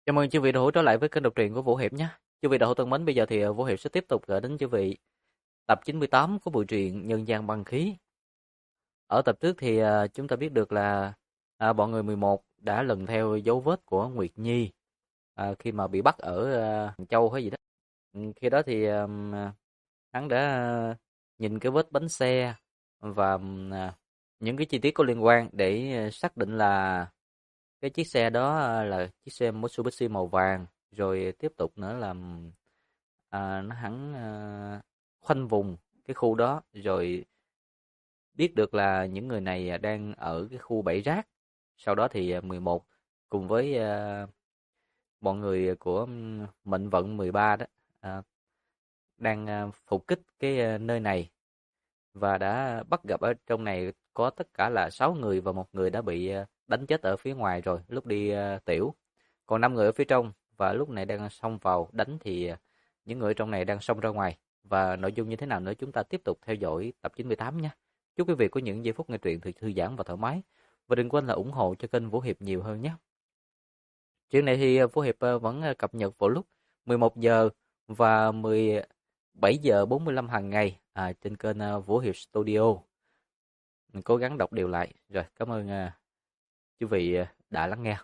Chào mừng chư vị đã hữu trở lại với kênh đọc truyện của Vũ Hiệp nhé. Chư vị đã hữu thân mến, bây giờ thì Vũ Hiệp sẽ tiếp tục gửi đến chư vị tập 98 của bộ truyện Nhân gian băng khí. Ở tập trước thì chúng ta biết được là bọn người 11 đã lần theo dấu vết của Nguyệt Nhi khi mà bị bắt ở Hàng Châu hay gì đó. Khi đó thì hắn đã nhìn cái vết bánh xe và những cái chi tiết có liên quan để xác định là cái chiếc xe đó là chiếc xe Mitsubishi màu vàng. Rồi tiếp tục nữa là nó hắn khoanh vùng cái khu đó, rồi biết được là những người này đang ở cái khu bãi rác. Sau đó thì 11 cùng với bọn người của Mệnh Vận 13 đó đang phục kích cái nơi này, và đã bắt gặp ở trong này có tất cả là 6 người và một người đã bị đánh chết ở phía ngoài rồi lúc đi tiểu. Còn 5 người ở phía trong, và lúc này đang xông vào đánh thì những người ở trong này đang xông ra ngoài. Và nội dung như thế nào nữa chúng ta tiếp tục theo dõi tập 98 nhé. Chúc quý vị có những giây phút nghe truyện thật thư giãn và thoải mái. Và đừng quên là ủng hộ cho kênh Vũ Hiệp nhiều hơn nhé. Chuyện này thì Vũ Hiệp vẫn cập nhật vào lúc 11 giờ và 17 giờ 45 hàng ngày trên kênh Vũ Hiệp Studio. Mình cố gắng đọc đều lại. Rồi, cảm ơn quý vị đã lắng nghe.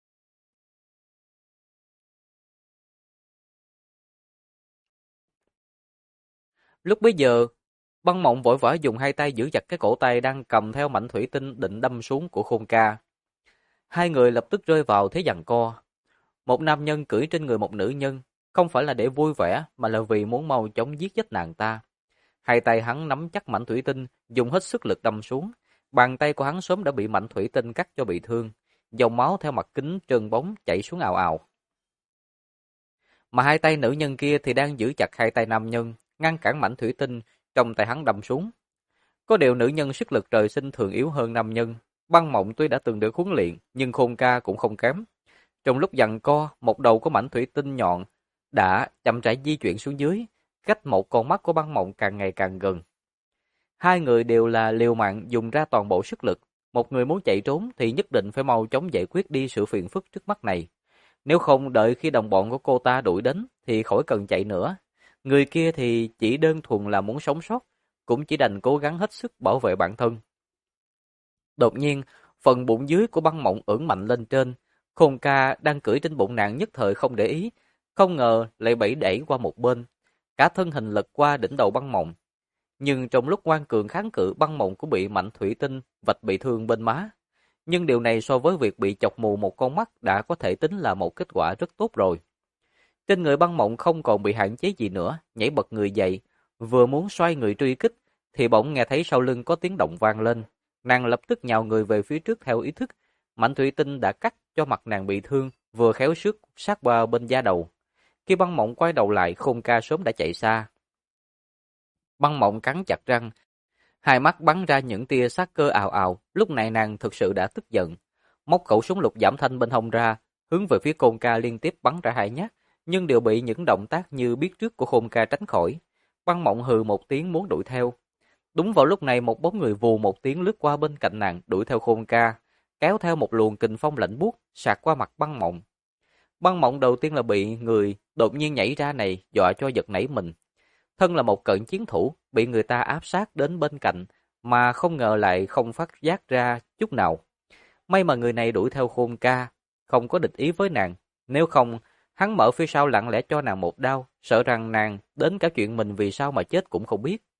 Lúc bấy giờ, Băng Mộng vội vã dùng hai tay giữ chặt cái cổ tay đang cầm theo mảnh thủy tinh định đâm xuống của Khôn Ca. Hai người lập tức rơi vào thế giằng co. Một nam nhân cưỡi trên người một nữ nhân, không phải là để vui vẻ mà là vì muốn mau chóng giết chết nàng ta. Hai tay hắn nắm chắc mảnh thủy tinh, dùng hết sức lực đâm xuống. Bàn tay của hắn sớm đã bị mảnh thủy tinh cắt cho bị thương, dòng máu theo mặt kính trơn bóng chảy xuống ào ào. Mà hai tay nữ nhân kia thì đang giữ chặt hai tay nam nhân, ngăn cản mảnh thủy tinh trong tay hắn đâm xuống. Có điều nữ nhân sức lực trời sinh thường yếu hơn nam nhân. Băng Mộng tuy đã từng được huấn luyện, nhưng Khôn Ca cũng không kém. Trong lúc giằng co, một đầu của mảnh thủy tinh nhọn đã chậm rãi di chuyển xuống dưới, cách một con mắt của Băng Mộng càng ngày càng gần. Hai người đều là liều mạng dùng ra toàn bộ sức lực. Một người muốn chạy trốn thì nhất định phải mau chóng giải quyết đi sự phiền phức trước mắt này. Nếu không đợi khi đồng bọn của cô ta đuổi đến thì khỏi cần chạy nữa. Người kia thì chỉ đơn thuần là muốn sống sót, cũng chỉ đành cố gắng hết sức bảo vệ bản thân. Đột nhiên, phần bụng dưới của Băng Mộng ưỡn mạnh lên trên. Khôn Ca đang cưỡi trên bụng nàng nhất thời không để ý, không ngờ lại bị đẩy qua một bên. Cả thân hình lật qua đỉnh đầu Băng Mộng. Nhưng trong lúc ngoan cường kháng cự, Băng Mộng cũng bị mảnh thủy tinh vạch bị thương bên má. Nhưng điều này so với việc bị chọc mù một con mắt đã có thể tính là một kết quả rất tốt rồi. Trên người Băng Mộng không còn bị hạn chế gì nữa, nhảy bật người dậy, vừa muốn xoay người truy kích, thì bỗng nghe thấy sau lưng có tiếng động vang lên. Nàng lập tức nhào người về phía trước theo ý thức, mảnh thủy tinh đã cắt cho mặt nàng bị thương, vừa khéo sát qua bên da đầu. Khi Băng Mộng quay đầu lại, Khôn Ca sớm đã chạy xa. Băng Mộng cắn chặt răng, hai mắt bắn ra những tia sát cơ ào ào, lúc này nàng thực sự đã tức giận. Móc khẩu súng lục giảm thanh bên hông ra, hướng về phía Khôn Ca liên tiếp bắn ra hai nhát, nhưng đều bị những động tác như biết trước của Khôn Ca tránh khỏi. Băng Mộng hừ một tiếng muốn đuổi theo. Đúng vào lúc này một bóng người vù một tiếng lướt qua bên cạnh nàng đuổi theo Khôn Ca, kéo theo một luồng kình phong lạnh buốt sạc qua mặt Băng Mộng. Băng Mộng đầu tiên là bị người đột nhiên nhảy ra này dọa cho giật nảy mình. Thân là một cận chiến thủ, bị người ta áp sát đến bên cạnh mà không ngờ lại không phát giác ra chút nào. May mà người này đuổi theo Khôn Ca, không có địch ý với nàng, nếu không hắn mở phía sau lặng lẽ cho nàng một đao, sợ rằng nàng đến cả chuyện mình vì sao mà chết cũng không biết.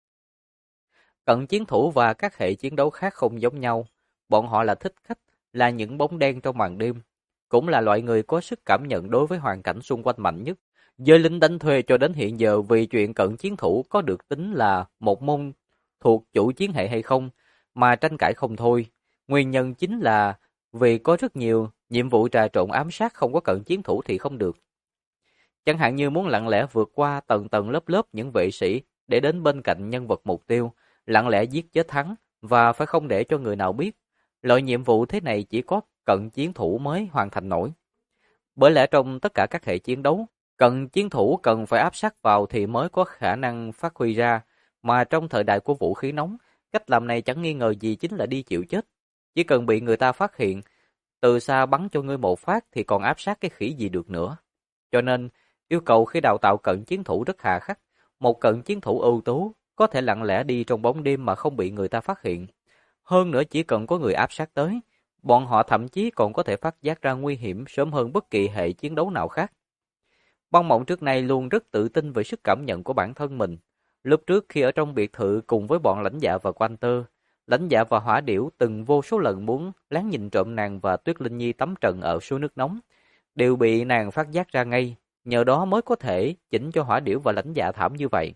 Cận chiến thủ và các hệ chiến đấu khác không giống nhau, bọn họ là thích khách, là những bóng đen trong màn đêm, cũng là loại người có sức cảm nhận đối với hoàn cảnh xung quanh mạnh nhất. Giới lính đánh thuê cho đến hiện giờ vì chuyện cận chiến thủ có được tính là một môn thuộc chủ chiến hệ hay không mà tranh cãi không thôi. Nguyên nhân chính là vì có rất nhiều nhiệm vụ trà trộn ám sát không có cận chiến thủ thì không được. Chẳng hạn như muốn lặng lẽ vượt qua tầng tầng lớp lớp những vệ sĩ để đến bên cạnh nhân vật mục tiêu, lặng lẽ giết chết hắn và phải không để cho người nào biết. Loại nhiệm vụ thế này chỉ có cận chiến thủ mới hoàn thành nổi. Bởi lẽ trong tất cả các hệ chiến đấu, cận chiến thủ cần phải áp sát vào thì mới có khả năng phát huy ra, mà trong thời đại của vũ khí nóng, cách làm này chẳng nghi ngờ gì chính là đi chịu chết. Chỉ cần bị người ta phát hiện, từ xa bắn cho ngươi một phát thì còn áp sát cái khỉ gì được nữa. Cho nên, yêu cầu khi đào tạo cận chiến thủ rất hà khắc. Một cận chiến thủ ưu tú có thể lặng lẽ đi trong bóng đêm mà không bị người ta phát hiện. Hơn nữa chỉ cần có người áp sát tới, bọn họ thậm chí còn có thể phát giác ra nguy hiểm sớm hơn bất kỳ hệ chiến đấu nào khác. Băng Mộng trước nay luôn rất tự tin về sức cảm nhận của bản thân mình. Lúc trước khi ở trong biệt thự cùng với bọn Lãnh Dạ và Quan Tơ, Lãnh Dạ và Hỏa Điểu từng vô số lần muốn lén nhìn trộm nàng và Tuyết Linh Nhi tắm trận ở suối nước nóng, đều bị nàng phát giác ra ngay, nhờ đó mới có thể chỉnh cho Hỏa Điểu và Lãnh Dạ thảm như vậy.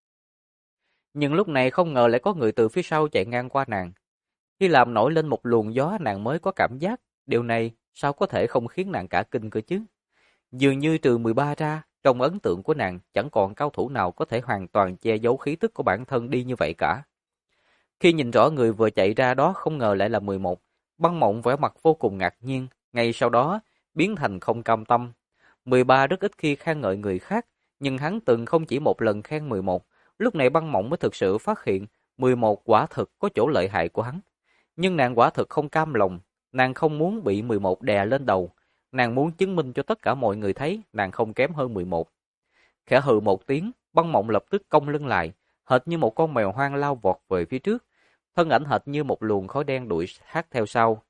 Nhưng lúc này không ngờ lại có người từ phía sau chạy ngang qua nàng. Khi làm nổi lên một luồng gió nàng mới có cảm giác, điều này sao có thể không khiến nàng cả kinh cơ chứ? Dường như trừ 13 ra, trong ấn tượng của nàng chẳng còn cao thủ nào có thể hoàn toàn che giấu khí tức của bản thân đi như vậy cả. Khi nhìn rõ người vừa chạy ra đó không ngờ lại là 11, Băng Mộng vẻ mặt vô cùng ngạc nhiên, ngay sau đó biến thành không cam tâm. 13 rất ít khi khen ngợi người khác, nhưng hắn từng không chỉ một lần khen 11, lúc này Băng Mộng mới thực sự phát hiện 11 quả thực có chỗ lợi hại của hắn. Nhưng nàng quả thực không cam lòng, nàng không muốn bị 11 đè lên đầu, nàng muốn chứng minh cho tất cả mọi người thấy nàng không kém hơn 11. Khẽ hừ một tiếng, Băng Mộng lập tức cong lưng lại, hệt như một con mèo hoang lao vọt về phía trước, thân ảnh hệt như một luồng khói đen đuổi sát theo sau.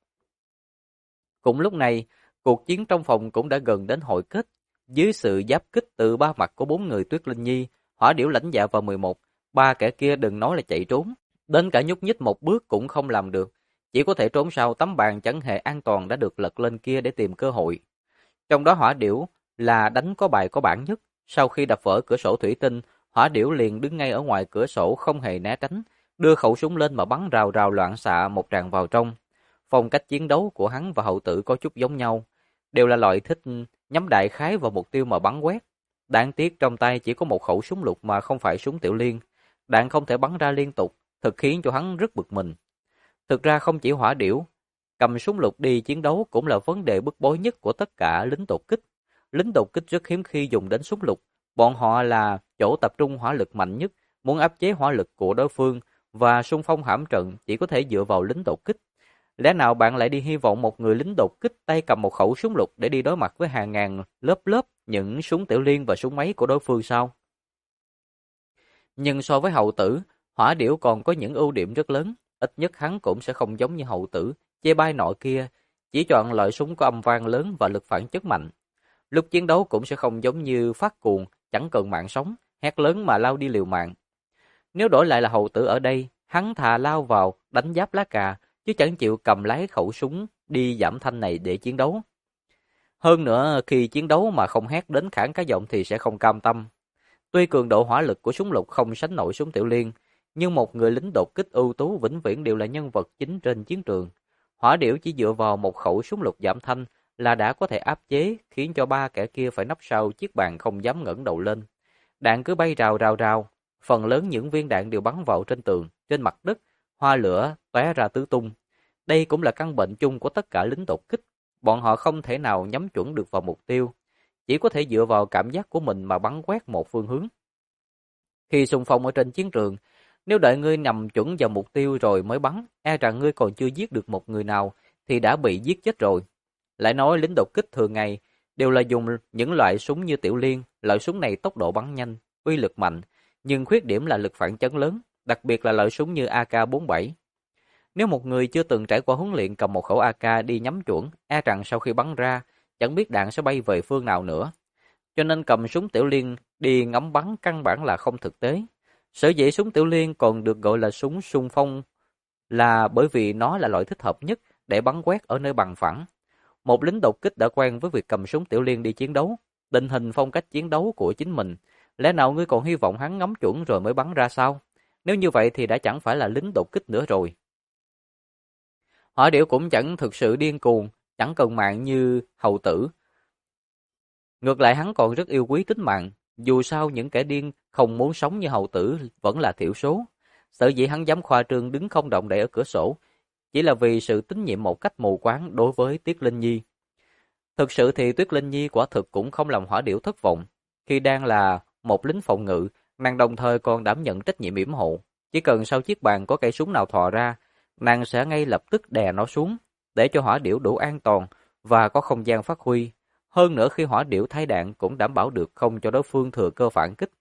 Cùng lúc này, cuộc chiến trong phòng cũng đã gần đến hồi kết, dưới sự giáp kích từ ba mặt của 4 người Tuyết Linh Nhi, Hỏa Điểu, Lãnh Dạ và 11, ba kẻ kia đừng nói là chạy trốn, đến cả nhúc nhích một bước cũng không làm được, chỉ có thể trốn sau tấm bàn chẳng hề an toàn đã được lật lên kia để tìm cơ hội. Trong đó Hỏa Điểu là đánh có bài có bản nhất, sau khi đập vỡ cửa sổ thủy tinh, Hỏa Điểu liền đứng ngay ở ngoài cửa sổ không hề né tránh, đưa khẩu súng lên mà bắn rào rào loạn xạ một tràng vào trong. Phong cách chiến đấu của hắn và Hậu Tử có chút giống nhau, đều là loại thích nhắm đại khái vào mục tiêu mà bắn quét. Đáng tiếc trong tay chỉ có một khẩu súng lục mà không phải súng tiểu liên, đạn không thể bắn ra liên tục, thực khiến cho hắn rất bực mình. Thực ra không chỉ Hỏa Điểu, cầm súng lục đi chiến đấu cũng là vấn đề bức bối nhất của tất cả lính đột kích. Lính đột kích rất hiếm khi dùng đến súng lục, bọn họ là chỗ tập trung hỏa lực mạnh nhất, muốn áp chế hỏa lực của đối phương và xung phong hãm trận chỉ có thể dựa vào lính đột kích. Lẽ nào bạn lại đi hy vọng một người lính đột kích tay cầm một khẩu súng lục để đi đối mặt với hàng ngàn lớp lớp những súng tiểu liên và súng máy của đối phương sao? Nhưng so với Hậu Tử, Hỏa Điểu còn có những ưu điểm rất lớn, ít nhất hắn cũng sẽ không giống như Hậu Tử, chê bai nọ kia, chỉ chọn loại súng có âm vang lớn và lực phản chấn mạnh. Lúc chiến đấu cũng sẽ không giống như phát cuồng, chẳng cần mạng sống, hét lớn mà lao đi liều mạng. Nếu đổi lại là Hậu Tử ở đây, hắn thà lao vào, đánh giáp lá cà, chứ chẳng chịu cầm lái khẩu súng đi giảm thanh này để chiến đấu. Hơn nữa, khi chiến đấu mà không hét đến khản cả giọng thì sẽ không cam tâm. Tuy cường độ hỏa lực của súng lục không sánh nổi súng tiểu liên, nhưng một người lính đột kích ưu tú vĩnh viễn đều là nhân vật chính trên chiến trường. Hỏa Điểu chỉ dựa vào một khẩu súng lục giảm thanh là đã có thể áp chế, khiến cho ba kẻ kia phải nấp sau chiếc bàn không dám ngẩng đầu lên. Đạn cứ bay rào rào rào, phần lớn những viên đạn đều bắn vào trên tường, trên mặt đất, hoa lửa tóe ra tứ tung. Đây cũng là căn bệnh chung của tất cả lính đột kích, bọn họ không thể nào nhắm chuẩn được vào mục tiêu, chỉ có thể dựa vào cảm giác của mình mà bắn quét một phương hướng. Khi xung phong ở trên chiến trường, nếu đợi ngươi nằm chuẩn vào mục tiêu rồi mới bắn, e rằng ngươi còn chưa giết được một người nào thì đã bị giết chết rồi. Lại nói lính đột kích thường ngày đều là dùng những loại súng như tiểu liên, loại súng này tốc độ bắn nhanh, uy lực mạnh, nhưng khuyết điểm là lực phản chấn lớn, đặc biệt là loại súng như AK-47. Nếu một người chưa từng trải qua huấn luyện cầm một khẩu AK đi nhắm chuẩn, e rằng sau khi bắn ra, chẳng biết đạn sẽ bay về phương nào nữa. Cho nên cầm súng tiểu liên đi ngắm bắn căn bản là không thực tế. Sở dĩ súng tiểu liên còn được gọi là súng xung phong là bởi vì nó là loại thích hợp nhất để bắn quét ở nơi bằng phẳng. Một lính đột kích đã quen với việc cầm súng tiểu liên đi chiến đấu, định hình phong cách chiến đấu của chính mình. Lẽ nào ngươi còn hy vọng hắn ngắm chuẩn rồi mới bắn ra sao? Nếu như vậy thì đã chẳng phải là lính đột kích nữa rồi. Hỏa Điểu cũng chẳng thực sự điên cuồng, chẳng cần mạng như Hầu Tử. Ngược lại hắn còn rất yêu quý tính mạng, dù sao những kẻ điên không muốn sống như Hầu Tử vẫn là thiểu số. Sở dĩ hắn dám khoa trương đứng không động đậy ở cửa sổ, chỉ là vì sự tín nhiệm một cách mù quáng đối với Tuyết Linh Nhi. Thực sự thì Tuyết Linh Nhi quả thực cũng không làm Hỏa Điểu thất vọng. Khi đang là một lính phòng ngự, nàng đồng thời còn đảm nhận trách nhiệm yểm hộ. Chỉ cần sau chiếc bàn có cây súng nào thò ra, nàng sẽ ngay lập tức đè nó xuống. để cho hỏa điểu đủ an toàn và có không gian phát huy. Hơn nữa khi hỏa điểu thay đạn cũng đảm bảo được không cho đối phương thừa cơ phản kích.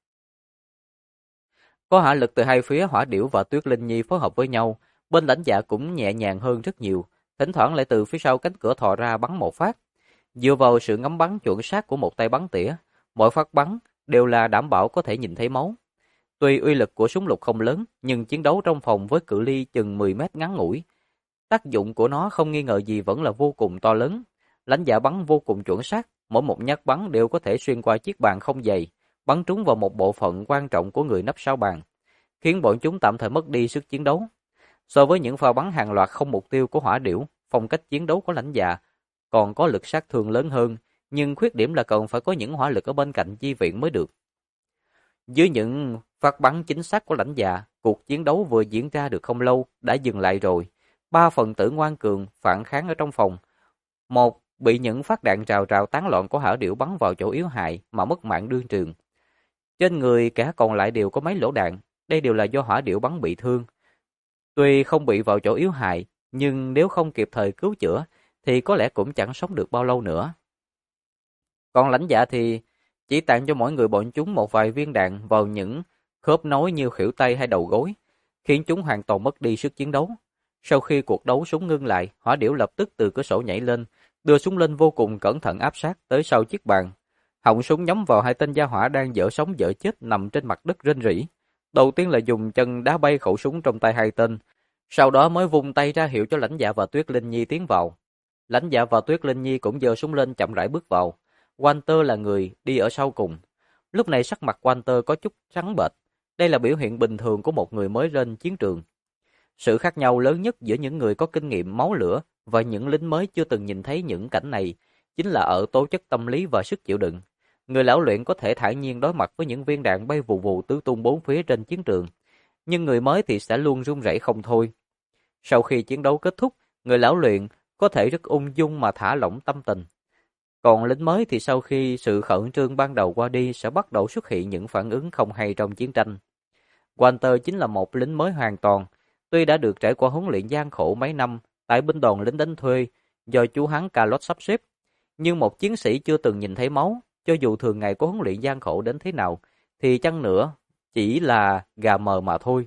Có hỏa lực từ hai phía, hỏa điểu và Tuyết Linh Nhi phối hợp với nhau, bên lãnh dạ cũng nhẹ nhàng hơn rất nhiều, thỉnh thoảng lại từ phía sau cánh cửa thò ra bắn một phát. Dựa vào sự ngắm bắn chuẩn xác của một tay bắn tỉa, mỗi phát bắn đều là đảm bảo có thể nhìn thấy máu. Tuy uy lực của súng lục không lớn, nhưng chiến đấu trong phòng với cự ly chừng 10 mét ngắn ngủi, tác dụng của nó không nghi ngờ gì vẫn là vô cùng to lớn. Lãnh dạ bắn vô cùng chuẩn xác, mỗi một nhát bắn đều có thể xuyên qua chiếc bàn không dày, bắn trúng vào một bộ phận quan trọng của người nấp sau bàn, khiến bọn chúng tạm thời mất đi sức chiến đấu. So với những pha bắn hàng loạt không mục tiêu của hỏa điểu, phong cách chiến đấu của lãnh dạ còn có lực sát thương lớn hơn, nhưng khuyết điểm là cần phải có những hỏa lực ở bên cạnh chi viện mới được. Dưới những phát bắn chính xác của lãnh dạ, cuộc chiến đấu vừa diễn ra được không lâu đã dừng lại rồi. Ba phần tử ngoan cường phản kháng ở trong phòng. Một bị những phát đạn rào rào tán loạn của hỏa điểu bắn vào chỗ yếu hại mà mất mạng đương trường. Trên người cả còn lại đều có mấy lỗ đạn, đây đều là do hỏa điểu bắn bị thương. Tuy không bị vào chỗ yếu hại, nhưng nếu không kịp thời cứu chữa thì có lẽ cũng chẳng sống được bao lâu nữa. Còn lãnh dạ thì chỉ tặng cho mỗi người bọn chúng một vài viên đạn vào những khớp nối như khuỷu tay hay đầu gối, khiến chúng hoàn toàn mất đi sức chiến đấu. Sau khi cuộc đấu súng ngưng lại, hỏa điểu lập tức từ cửa sổ nhảy lên, đưa súng lên vô cùng cẩn thận áp sát tới sau chiếc bàn. Họng súng nhắm vào hai tên gia hỏa đang dở sống dở chết nằm trên mặt đất rên rỉ. Đầu tiên là dùng chân đá bay khẩu súng trong tay hai tên, sau đó mới vung tay ra hiệu cho lãnh dạ và Tuyết Linh Nhi tiến vào. Lãnh dạ và Tuyết Linh Nhi cũng giơ súng lên chậm rãi bước vào. Walter là người đi ở sau cùng. Lúc này sắc mặt Walter có chút trắng bệch. Đây là biểu hiện bình thường của một người mới lên chiến trường. Sự khác nhau lớn nhất giữa những người có kinh nghiệm máu lửa và những lính mới chưa từng nhìn thấy những cảnh này chính là ở tố chất tâm lý và sức chịu đựng. Người lão luyện có thể thản nhiên đối mặt với những viên đạn bay vù vù tứ tung bốn phía trên chiến trường, nhưng người mới thì sẽ luôn run rẩy không thôi. Sau khi chiến đấu kết thúc, người lão luyện có thể rất ung dung mà thả lỏng tâm tình. Còn lính mới thì sau khi sự khẩn trương ban đầu qua đi sẽ bắt đầu xuất hiện những phản ứng không hay trong chiến tranh. Walter chính là một lính mới hoàn toàn, tuy đã được trải qua huấn luyện gian khổ mấy năm tại binh đoàn lính đánh thuê do chú hắn Carlos sắp xếp, nhưng một chiến sĩ chưa từng nhìn thấy máu, cho dù thường ngày có huấn luyện gian khổ đến thế nào, thì chăng nữa chỉ là gà mờ mà thôi.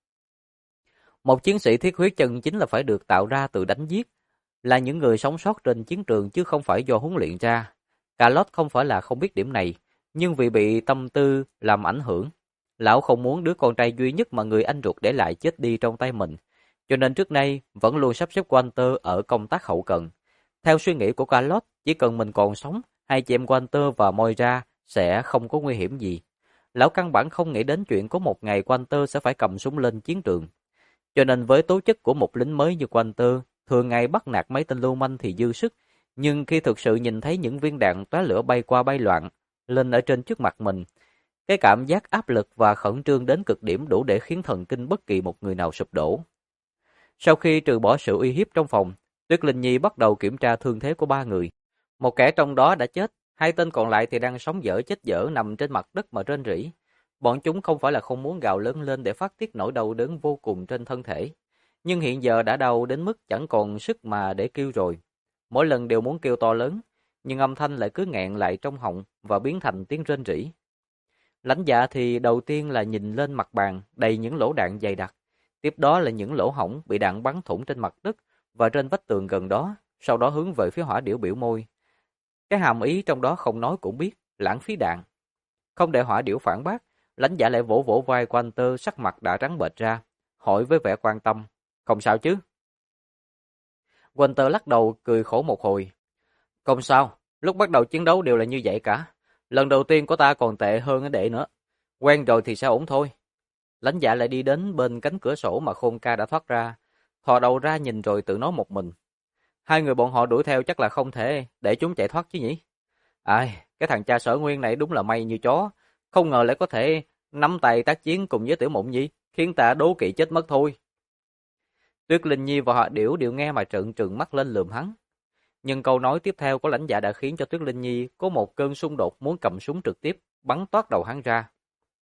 Một chiến sĩ thiết huyết chân chính là phải được tạo ra từ đánh giết, là những người sống sót trên chiến trường chứ không phải do huấn luyện ra. Carlos không phải là không biết điểm này, nhưng vì bị tâm tư làm ảnh hưởng, lão không muốn đứa con trai duy nhất mà người anh ruột để lại chết đi trong tay mình, cho nên trước nay vẫn luôn sắp xếp Walter ở công tác hậu cần. Theo suy nghĩ của Carlos, chỉ cần mình còn sống, hai chị em Walter và Moira sẽ không có nguy hiểm gì. Lão căn bản không nghĩ đến chuyện có một ngày Walter sẽ phải cầm súng lên chiến trường. Cho nên với tố chất của một lính mới như Walter, thường ngày bắt nạt mấy tên lưu manh thì dư sức, nhưng khi thực sự nhìn thấy những viên đạn tóe lửa bay qua bay loạn lên ở trên trước mặt mình, cái cảm giác áp lực và khẩn trương đến cực điểm đủ để khiến thần kinh bất kỳ một người nào sụp đổ. Sau khi trừ bỏ sự uy hiếp trong phòng, Tuyết Linh Nhi bắt đầu kiểm tra thương thế của ba người. Một kẻ trong đó đã chết, hai tên còn lại thì đang sống dở chết dở nằm trên mặt đất mà rên rỉ. Bọn chúng không phải là không muốn gào lớn lên để phát tiết nỗi đau đớn vô cùng trên thân thể, nhưng hiện giờ đã đau đến mức chẳng còn sức mà để kêu rồi. Mỗi lần đều muốn kêu to lớn, nhưng âm thanh lại cứ nghẹn lại trong họng và biến thành tiếng rên rỉ. Lãnh dạ thì đầu tiên là nhìn lên mặt bàn đầy những lỗ đạn dày đặc, tiếp đó là những lỗ hổng bị đạn bắn thủng trên mặt đất và trên vách tường gần đó, sau đó hướng về phía hỏa điểu biểu môi. Cái hàm ý trong đó không nói cũng biết, lãng phí đạn. Không để hỏa điểu phản bác, lãnh dạ lại vỗ vỗ vai Walter sắc mặt đã trắng bệch ra, hỏi với vẻ quan tâm, không sao chứ? Walter lắc đầu cười khổ một hồi. Không sao, lúc bắt đầu chiến đấu đều là như vậy cả. Lần đầu tiên của ta còn tệ hơn ở đệ nữa. Quen rồi thì sẽ ổn thôi. Lãnh dạ lại đi đến bên cánh cửa sổ mà Khôn Ca đã thoát ra, thò đầu ra nhìn rồi tự nói một mình. Hai người bọn họ đuổi theo chắc là không thể để chúng chạy thoát chứ nhỉ? Ai, cái thằng cha Sở Nguyên này đúng là may như chó, không ngờ lại có thể nắm tay tác chiến cùng với Tiểu Mộng Nhi, khiến ta đố kỵ chết mất thôi. Tuyết Linh Nhi và Họ Điểu đều nghe mà trợn trừng mắt lên lườm hắn. Nhưng câu nói tiếp theo của lãnh dạ đã khiến cho Tuyết Linh Nhi có một cơn xung đột muốn cầm súng trực tiếp, bắn toát đầu hắn ra.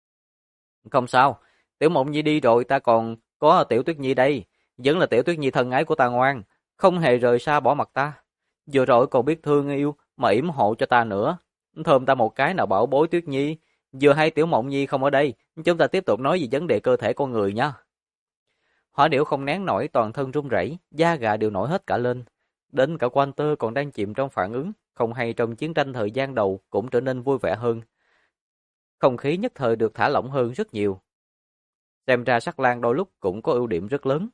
Không sao, Tiểu Mộng Nhi đi rồi ta còn có Tiểu Tuyết Nhi đây, vẫn là Tiểu Tuyết Nhi thân ái của ta ngoan, không hề rời xa bỏ mặt ta. Vừa rồi còn biết thương yêu mà yểm hộ cho ta nữa. Thơm ta một cái nào bảo bối Tuyết Nhi. Vừa hay Tiểu Mộng Nhi không ở đây, chúng ta tiếp tục nói về vấn đề cơ thể con người nha. Hỏa Điểu không nén nổi, toàn thân run rẩy, da gà đều nổi hết cả lên. Đến cả Walter còn đang chìm trong phản ứng, không hay trong chiến tranh thời gian đầu cũng trở nên vui vẻ hơn. Không khí nhất thời được thả lỏng hơn rất nhiều. Xem ra Sắc Lang đôi lúc cũng có ưu điểm rất lớn.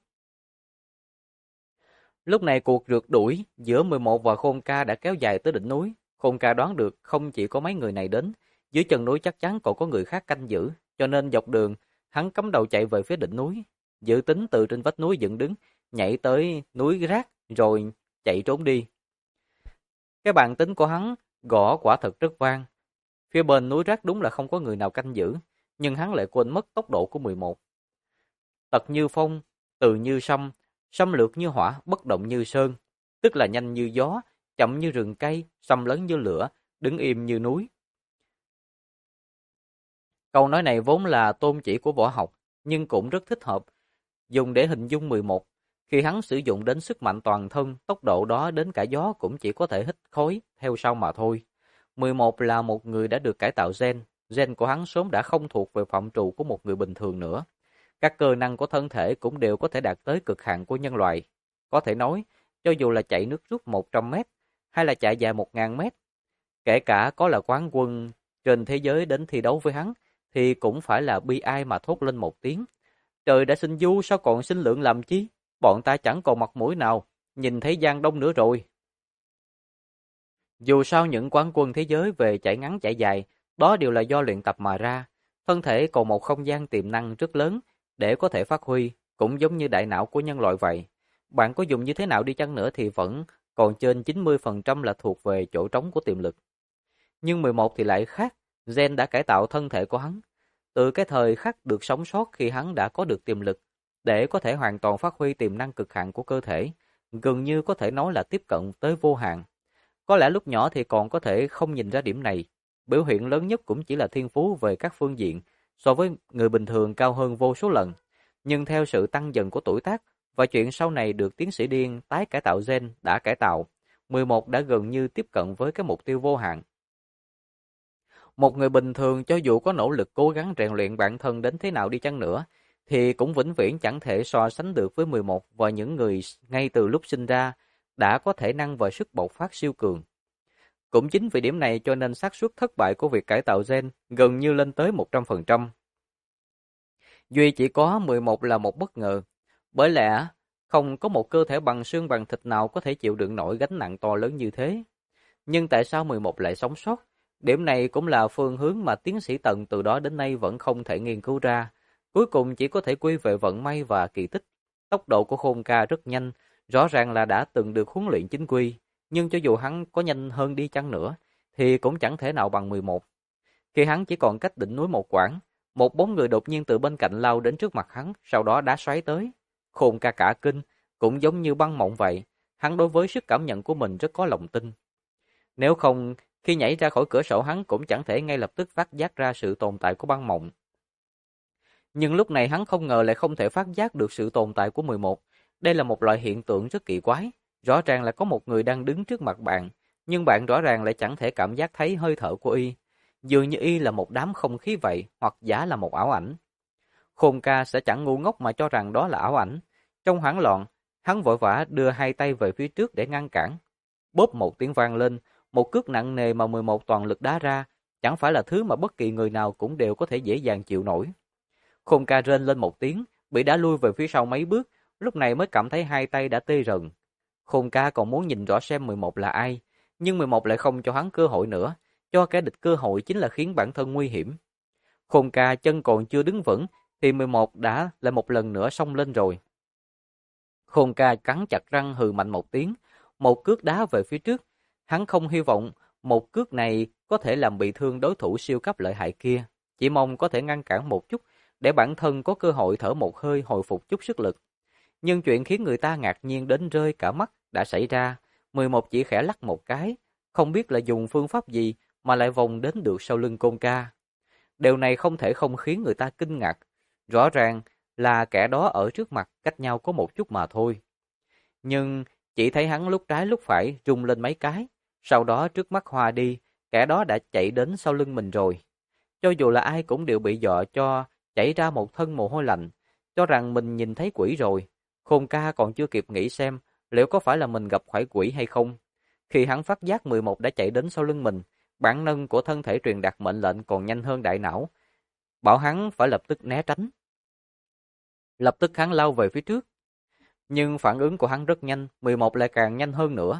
Lúc này cuộc rượt đuổi giữa 11 và Khôn Ca đã kéo dài tới đỉnh núi. Khôn Ca đoán được không chỉ có mấy người này đến, dưới chân núi chắc chắn còn có người khác canh giữ, cho nên dọc đường, hắn cắm đầu chạy về phía đỉnh núi, dự tính từ trên vách núi dựng đứng, nhảy tới núi rác rồi chạy trốn đi. Cái bản tính của hắn gõ quả thật rất vang. Phía bên núi rác đúng là không có người nào canh giữ, nhưng hắn lại quên mất tốc độ của 11. Tật như phong, từ như sâm, xâm lược như hỏa, bất động như sơn, tức là nhanh như gió, chậm như rừng cây, xâm lấn như lửa, đứng im như núi. Câu nói này vốn là tôn chỉ của võ học, nhưng cũng rất thích hợp, dùng để hình dung 11. Khi hắn sử dụng đến sức mạnh toàn thân, tốc độ đó đến cả gió cũng chỉ có thể hít khói theo sau mà thôi. 11 là một người đã được cải tạo gen, gen của hắn sớm đã không thuộc về phạm trù của một người bình thường nữa. Các cơ năng của thân thể cũng đều có thể đạt tới cực hạn của nhân loại. Có thể nói, cho dù là chạy nước rút 100 mét hay là chạy dài 1000 mét, kể cả có là quán quân trên thế giới đến thi đấu với hắn, thì cũng phải là bi ai mà thốt lên một tiếng. Trời đã sinh du sao còn sinh lượng làm chi? Bọn ta chẳng còn mặt mũi nào, nhìn thấy Giang Đông nữa rồi. Dù sao những quán quân thế giới về chạy ngắn chạy dài, đó đều là do luyện tập mà ra. Thân thể còn một không gian tiềm năng rất lớn để có thể phát huy, cũng giống như đại não của nhân loại vậy. Bạn có dùng như thế nào đi chăng nữa thì vẫn còn trên 90% là thuộc về chỗ trống của tiềm lực. Nhưng 11 thì lại khác, gen đã cải tạo thân thể của hắn. Từ cái thời khắc được sống sót khi hắn đã có được tiềm lực, để có thể hoàn toàn phát huy tiềm năng cực hạn của cơ thể, gần như có thể nói là tiếp cận tới vô hạn. Có lẽ lúc nhỏ thì còn có thể không nhìn ra điểm này, biểu hiện lớn nhất cũng chỉ là thiên phú về các phương diện, so với người bình thường cao hơn vô số lần. Nhưng theo sự tăng dần của tuổi tác, và chuyện sau này được tiến sĩ điên tái cải tạo gen đã cải tạo, 11 đã gần như tiếp cận với cái mục tiêu vô hạn. Một người bình thường cho dù có nỗ lực cố gắng rèn luyện bản thân đến thế nào đi chăng nữa, thì cũng vĩnh viễn chẳng thể so sánh được với 11 và những người ngay từ lúc sinh ra đã có thể năng và sức bộc phát siêu cường. Cũng chính vì điểm này cho nên xác suất thất bại của việc cải tạo gen gần như lên tới 100%. Duy chỉ có 11 là một bất ngờ, bởi lẽ không có một cơ thể bằng xương bằng thịt nào có thể chịu đựng nổi gánh nặng to lớn như thế. Nhưng tại sao 11 lại sống sót? Điểm này cũng là phương hướng mà tiến sĩ Tần từ đó đến nay vẫn không thể nghiên cứu ra. Cuối cùng chỉ có thể quy về vận may và kỳ tích. Tốc độ của Khôn Ca rất nhanh, rõ ràng là đã từng được huấn luyện chính quy. Nhưng cho dù hắn có nhanh hơn đi chăng nữa, thì cũng chẳng thể nào bằng 11. Khi hắn chỉ còn cách đỉnh núi một quãng, một bóng người đột nhiên từ bên cạnh lao đến trước mặt hắn, sau đó đá xoáy tới. Khôn Ca cả kinh, cũng giống như băng mộng vậy. Hắn đối với sức cảm nhận của mình rất có lòng tin. Nếu không, khi nhảy ra khỏi cửa sổ hắn cũng chẳng thể ngay lập tức phát giác ra sự tồn tại của băng mộng. Nhưng lúc này hắn không ngờ lại không thể phát giác được sự tồn tại của 11. Đây là một loại hiện tượng rất kỳ quái. Rõ ràng là có một người đang đứng trước mặt bạn, nhưng bạn rõ ràng lại chẳng thể cảm giác thấy hơi thở của y. Dường như y là một đám không khí vậy, hoặc giả là một ảo ảnh. Khôn Ca sẽ chẳng ngu ngốc mà cho rằng đó là ảo ảnh. Trong hoảng loạn, hắn vội vã đưa hai tay về phía trước để ngăn cản. Bốp một tiếng vang lên, một cước nặng nề mà 11 toàn lực đá ra, chẳng phải là thứ mà bất kỳ người nào cũng đều có thể dễ dàng chịu nổi. Khôn Ca rên lên một tiếng, bị đá lui về phía sau mấy bước, lúc này mới cảm thấy hai tay đã tê rần. Khôn Ca còn muốn nhìn rõ xem 11 là ai, nhưng 11 lại không cho hắn cơ hội nữa, cho kẻ địch cơ hội chính là khiến bản thân nguy hiểm. Khôn Ca chân còn chưa đứng vững, thì 11 đã lại một lần nữa xông lên rồi. Khôn Ca cắn chặt răng hừ mạnh một tiếng, một cước đá về phía trước. Hắn không hy vọng một cước này có thể làm bị thương đối thủ siêu cấp lợi hại kia, chỉ mong có thể ngăn cản một chút để bản thân có cơ hội thở một hơi hồi phục chút sức lực. Nhưng chuyện khiến người ta ngạc nhiên đến rơi cả mắt đã xảy ra. 11 chỉ khẽ lắc một cái, không biết là dùng phương pháp gì mà lại vòng đến được sau lưng Khôn Ca. Điều này không thể không khiến người ta kinh ngạc. Rõ ràng là kẻ đó ở trước mặt cách nhau có một chút mà thôi. Nhưng Chỉ thấy hắn lúc trái lúc phải rung lên mấy cái, sau đó trước mắt hoa đi, kẻ đó đã chạy đến sau lưng mình rồi. Cho dù là ai cũng đều bị dọa cho chảy ra một thân mồ hôi lạnh, cho rằng mình nhìn thấy quỷ rồi. Khôn ca còn chưa kịp nghĩ xem liệu có phải là mình gặp phải quỷ hay không. Khi hắn phát giác 11 đã chạy đến sau lưng mình, bản năng của thân thể truyền đạt mệnh lệnh còn nhanh hơn đại não, bảo hắn phải lập tức né tránh. Lập tức hắn lao về phía trước. Nhưng phản ứng của hắn rất nhanh, 11 lại càng nhanh hơn nữa.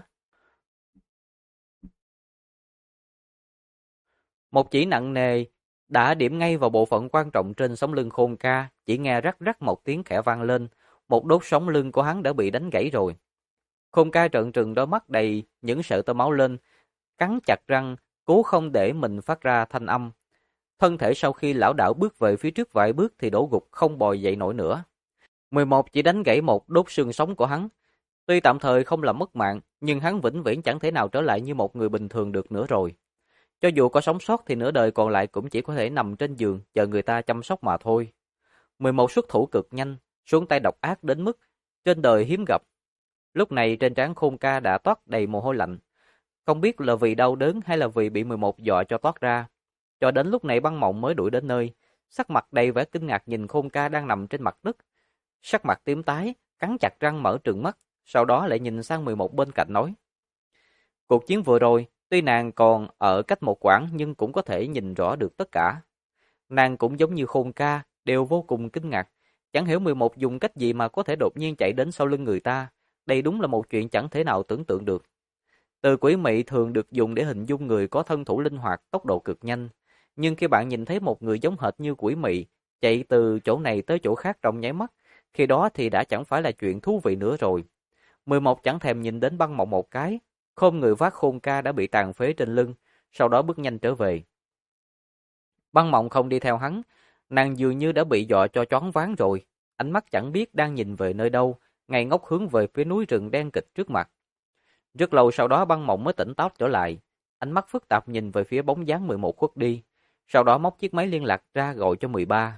Một chỉ nặng nề đã điểm ngay vào bộ phận quan trọng trên sống lưng Khôn ca, chỉ nghe rắc rắc một tiếng khẽ vang lên, một đốt sống lưng của hắn đã bị đánh gãy rồi. Khôn ca trợn trừng đôi mắt đầy những sợi tơ máu lên, cắn chặt răng, cố không để mình phát ra thanh âm. Thân thể sau khi lảo đảo bước về phía trước vài bước thì đổ gục không bò dậy nổi nữa. 11 chỉ đánh gãy một đốt xương sống của hắn. Tuy tạm thời không làm mất mạng, nhưng hắn vĩnh viễn chẳng thể nào trở lại như một người bình thường được nữa rồi. Cho dù có sống sót thì nửa đời còn lại cũng chỉ có thể nằm trên giường chờ người ta chăm sóc mà thôi. 11 xuất thủ cực nhanh, xuống tay độc ác đến mức trên đời hiếm gặp. Lúc này trên trán Khôn ca đã toát đầy mồ hôi lạnh. Không biết là vì đau đớn hay là vì bị 11 dọa cho toát ra. Cho đến lúc này Băng Mộng mới đuổi đến nơi, sắc mặt đầy vẻ kinh ngạc nhìn Khôn ca đang nằm trên mặt đất. Sắc mặt tím tái, cắn chặt răng mở trừng mắt, sau đó lại nhìn sang 11 bên cạnh nói. Cuộc chiến vừa rồi, tuy nàng còn ở cách một quãng nhưng cũng có thể nhìn rõ được tất cả. Nàng cũng giống như Khôn ca, đều vô cùng kinh ngạc. Chẳng hiểu 11 dùng cách gì mà có thể đột nhiên chạy đến sau lưng người ta. Đây đúng là một chuyện chẳng thể nào tưởng tượng được. Từ quỷ mị thường được dùng để hình dung người có thân thủ linh hoạt, tốc độ cực nhanh. Nhưng khi bạn nhìn thấy một người giống hệt như quỷ mị, chạy từ chỗ này tới chỗ khác trong nháy mắt, khi đó thì đã chẳng phải là chuyện thú vị nữa rồi. 11 chẳng thèm nhìn đến Băng Mộng một cái, khom người vác Khôn ca đã bị tàn phế trên lưng, sau đó bước nhanh trở về. Băng Mộng không đi theo hắn, nàng dường như đã bị dọa cho choáng váng rồi, ánh mắt chẳng biết đang nhìn về nơi đâu, ngây ngốc hướng về phía núi rừng đen kịt trước mặt. Rất lâu sau đó Băng Mộng mới tỉnh táo trở lại, ánh mắt phức tạp nhìn về phía bóng dáng 11 khuất đi, sau đó móc chiếc máy liên lạc ra gọi cho 13.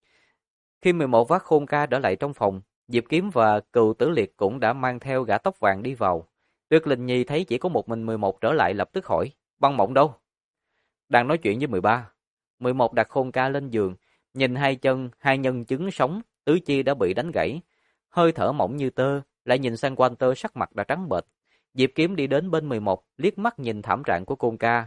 Khi 11 vác Khôn ca trở lại trong phòng, Diệp Kiếm và Cừu Tử Liệt cũng đã mang theo gã tóc vàng đi vào. Tuyết Linh Nhi thấy chỉ có một mình 11 trở lại lập tức hỏi, Băng Mộng đâu? Đang nói chuyện với 13. 11 đặt Khôn ca lên giường, nhìn hai chân, hai nhân chứng sống, tứ chi đã bị đánh gãy, hơi thở mỏng như tơ, lại nhìn sang Walter sắc mặt đã trắng bệch. Diệp Kiếm đi đến bên 11, liếc mắt nhìn thảm trạng của Khôn ca.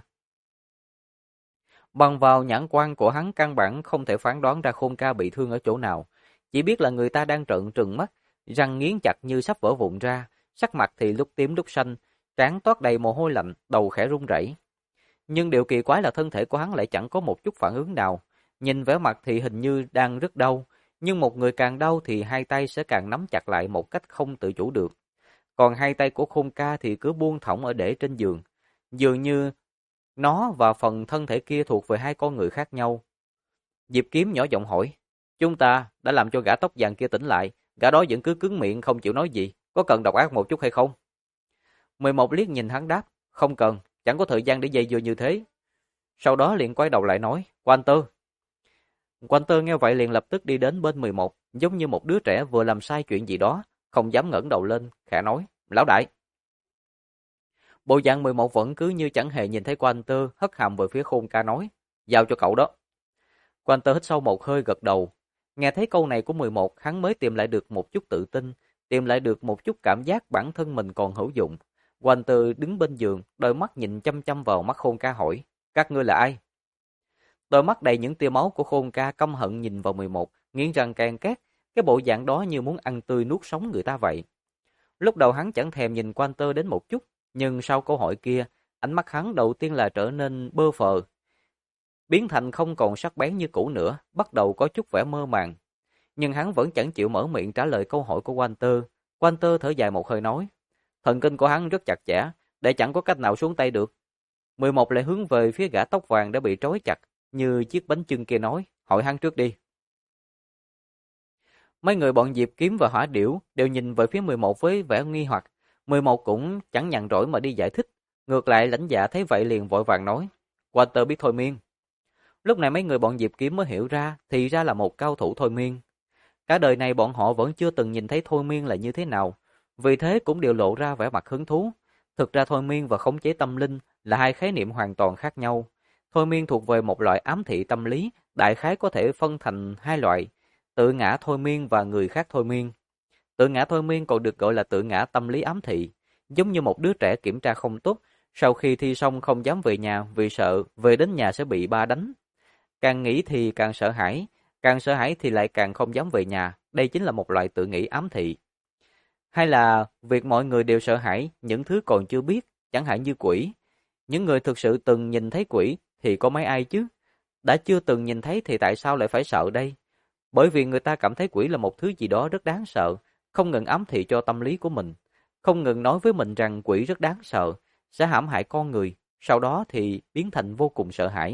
Bằng vào nhãn quan của hắn căn bản không thể phán đoán ra Khôn ca bị thương ở chỗ nào, chỉ biết là người ta đang trợn trừng mắt, răng nghiến chặt như sắp vỡ vụn ra, sắc mặt thì lúc tím lúc xanh, trán toát đầy mồ hôi lạnh, đầu khẽ run rẩy. Nhưng điều kỳ quái là thân thể của hắn lại chẳng có một chút phản ứng nào, nhìn vẻ mặt thì hình như đang rất đau, nhưng một người càng đau thì hai tay sẽ càng nắm chặt lại một cách không tự chủ được. Còn hai tay của Khôn ca thì cứ buông thõng ở để trên giường, dường như nó và phần thân thể kia thuộc về hai con người khác nhau. Diệp Kiếm nhỏ giọng hỏi, chúng ta đã làm cho gã tóc vàng kia tỉnh lại, gã đó vẫn cứ cứng miệng không chịu nói gì, có cần độc ác một chút hay không? 11 liếc nhìn hắn đáp, không cần, chẳng có thời gian để dây dưa như thế. Sau đó liền quay đầu lại nói, Walter. Walter nghe vậy liền lập tức đi đến bên 11, giống như một đứa trẻ vừa làm sai chuyện gì đó, không dám ngẩng đầu lên, khẽ nói, lão đại. Bộ dạng 11 vẫn cứ như chẳng hề nhìn thấy Walter, hất hàm về phía Khôn ca nói, giao cho cậu đó. Walter hít sâu một hơi gật đầu. Nghe thấy câu này của 11, hắn mới tìm lại được một chút tự tin, tìm lại được một chút cảm giác bản thân mình còn hữu dụng. Walter đứng bên giường, đôi mắt nhìn chăm chăm vào mắt Khôn ca hỏi, các ngươi là ai? Đôi mắt đầy những tia máu của Khôn ca căm hận nhìn vào 11, nghiến răng ken két, cái bộ dạng đó như muốn ăn tươi nuốt sống người ta vậy. Lúc đầu hắn chẳng thèm nhìn Walter đến một chút, nhưng sau câu hỏi kia, ánh mắt hắn đầu tiên là trở nên bơ phờ, biến thành không còn sắc bén như cũ nữa, bắt đầu có chút vẻ mơ màng. Nhưng hắn vẫn chẳng chịu mở miệng trả lời câu hỏi của Walter. Walter thở dài một hơi nói, thần kinh của hắn rất chặt chẽ, để chẳng có cách nào xuống tay được. 11 lại hướng về phía gã tóc vàng đã bị trói chặt, như chiếc bánh chưng kia nói, hỏi hắn trước đi. Mấy người bọn Diệp Kiếm và Hỏa Điểu đều nhìn về phía 11 với vẻ nghi hoặc. 11 cũng chẳng nhàn rỗi mà đi giải thích. Ngược lại lãnh dạ thấy vậy liền vội vàng nói, Walter biết thôi miên. Lúc này mấy người bọn Diệp Kiếm mới hiểu ra, thì ra là một cao thủ thôi miên. Cả đời này bọn họ vẫn chưa từng nhìn thấy thôi miên là như thế nào. vì thế cũng đều lộ ra vẻ mặt hứng thú. Thực ra thôi miên và khống chế tâm linh là hai khái niệm hoàn toàn khác nhau. Thôi miên thuộc về một loại ám thị tâm lý, đại khái có thể phân thành hai loại, tự ngã thôi miên và người khác thôi miên. Tự ngã thôi miên còn được gọi là tự ngã tâm lý ám thị, giống như một đứa trẻ kiểm tra không tốt, sau khi thi xong không dám về nhà vì sợ về đến nhà sẽ bị ba đánh. Càng nghĩ thì càng sợ hãi thì lại càng không dám về nhà, đây chính là một loại tự nghĩ ám thị. Hay là việc mọi người đều sợ hãi những thứ còn chưa biết, chẳng hạn như quỷ. Những người thực sự từng nhìn thấy quỷ thì có mấy ai chứ? Đã chưa từng nhìn thấy thì tại sao lại phải sợ đây? Bởi vì người ta cảm thấy quỷ là một thứ gì đó rất đáng sợ, không ngừng ám thị cho tâm lý của mình, không ngừng nói với mình rằng quỷ rất đáng sợ, sẽ hãm hại con người, sau đó thì biến thành vô cùng sợ hãi.